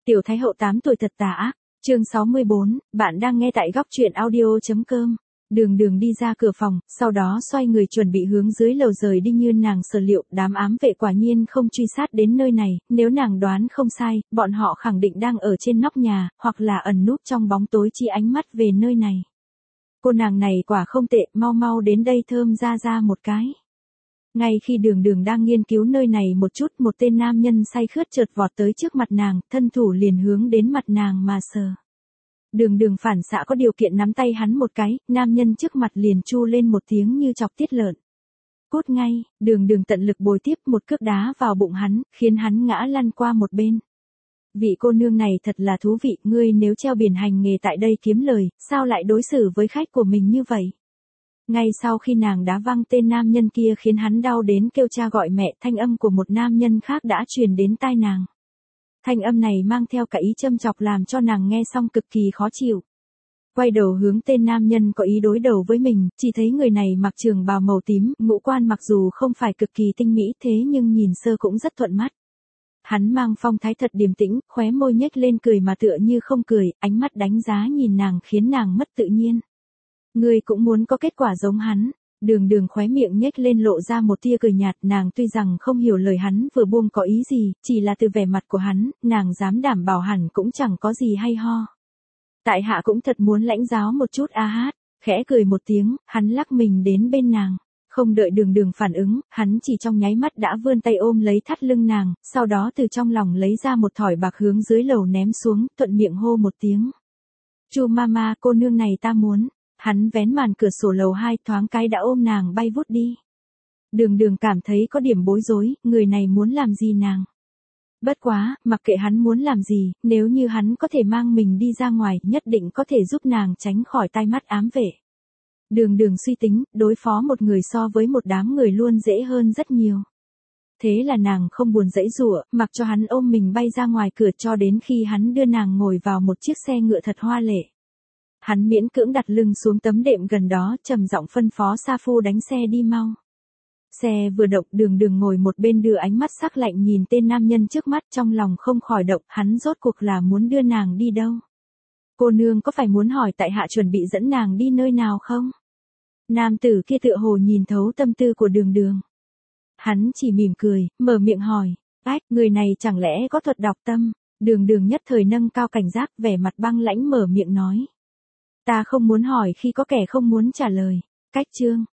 Tiểu Thái Hậu 8 tuổi thật tà ác. Chương 64, bạn đang nghe tại góc truyện audio.com. Đường Đường đi ra cửa phòng, sau đó xoay người chuẩn bị hướng dưới lầu rời đi như nàng sở liệu, đám ám vệ quả nhiên không truy sát đến nơi này, nếu nàng đoán không sai, bọn họ khẳng định đang ở trên nóc nhà, hoặc là ẩn núp trong bóng tối chi ánh mắt về nơi này. Cô nàng này quả không tệ, mau mau đến đây thơm ra một cái. Ngay khi Đường Đường đang nghiên cứu nơi này một chút, một tên nam nhân say khướt chợt vọt tới trước mặt nàng, thân thủ liền hướng đến mặt nàng mà sờ. Đường Đường phản xạ có điều kiện nắm tay hắn một cái, nam nhân trước mặt liền chu lên một tiếng như chọc tiết lợn. Cút ngay, Đường Đường tận lực bồi tiếp một cước đá vào bụng hắn, khiến hắn ngã lăn qua một bên. Vị cô nương này thật là thú vị, ngươi nếu treo biển hành nghề tại đây kiếm lời, sao lại đối xử với khách của mình như vậy? Ngay sau khi nàng đá văng tên nam nhân kia khiến hắn đau đến kêu cha gọi mẹ, thanh âm của một nam nhân khác đã truyền đến tai nàng. Thanh âm này mang theo cả ý châm chọc làm cho nàng nghe xong cực kỳ khó chịu. Quay đầu hướng tên nam nhân có ý đối đầu với mình, chỉ thấy người này mặc trường bào màu tím, ngũ quan mặc dù không phải cực kỳ tinh mỹ thế nhưng nhìn sơ cũng rất thuận mắt. Hắn mang phong thái thật điềm tĩnh, khóe môi nhếch lên cười mà tựa như không cười, ánh mắt đánh giá nhìn nàng khiến nàng mất tự nhiên. Ngươi cũng muốn có kết quả giống hắn. Đường Đường khóe miệng nhếch lên lộ ra một tia cười nhạt, nàng tuy rằng không hiểu lời hắn vừa buông có ý gì, chỉ là từ vẻ mặt của hắn, nàng dám đảm bảo hẳn cũng chẳng có gì hay ho. Tại hạ cũng thật muốn lãnh giáo một chút a hát, khẽ cười một tiếng, hắn lắc mình đến bên nàng. Không đợi Đường Đường phản ứng, hắn chỉ trong nháy mắt đã vươn tay ôm lấy thắt lưng nàng, sau đó từ trong lòng lấy ra một thỏi bạc hướng dưới lầu ném xuống, thuận miệng hô một tiếng. Chu mama, cô nương này ta muốn. Hắn vén màn cửa sổ lầu 2 thoáng cái đã ôm nàng bay vút đi. Đường Đường cảm thấy có điểm bối rối, người này muốn làm gì nàng. Bất quá, mặc kệ hắn muốn làm gì, nếu như hắn có thể mang mình đi ra ngoài, nhất định có thể giúp nàng tránh khỏi tai mắt ám vệ. Đường Đường suy tính, đối phó một người so với một đám người luôn dễ hơn rất nhiều. Thế là nàng không buồn giãy giụa, mặc cho hắn ôm mình bay ra ngoài cửa cho đến khi hắn đưa nàng ngồi vào một chiếc xe ngựa thật hoa lệ. Hắn miễn cưỡng đặt lưng xuống tấm đệm gần đó, trầm giọng phân phó sa phu đánh xe đi mau. Xe vừa động, Đường Đường ngồi một bên đưa ánh mắt sắc lạnh nhìn tên nam nhân trước mắt, trong lòng không khỏi động, hắn rốt cuộc là muốn đưa nàng đi đâu? Cô nương có phải muốn hỏi tại hạ chuẩn bị dẫn nàng đi nơi nào không? Nam tử kia tựa hồ nhìn thấu tâm tư của Đường Đường. Hắn chỉ mỉm cười, mở miệng hỏi, ách, người này chẳng lẽ có thuật đọc tâm? Đường Đường nhất thời nâng cao cảnh giác, vẻ mặt băng lãnh mở miệng nói. Ta không muốn hỏi khi có kẻ không muốn trả lời. Cách chương.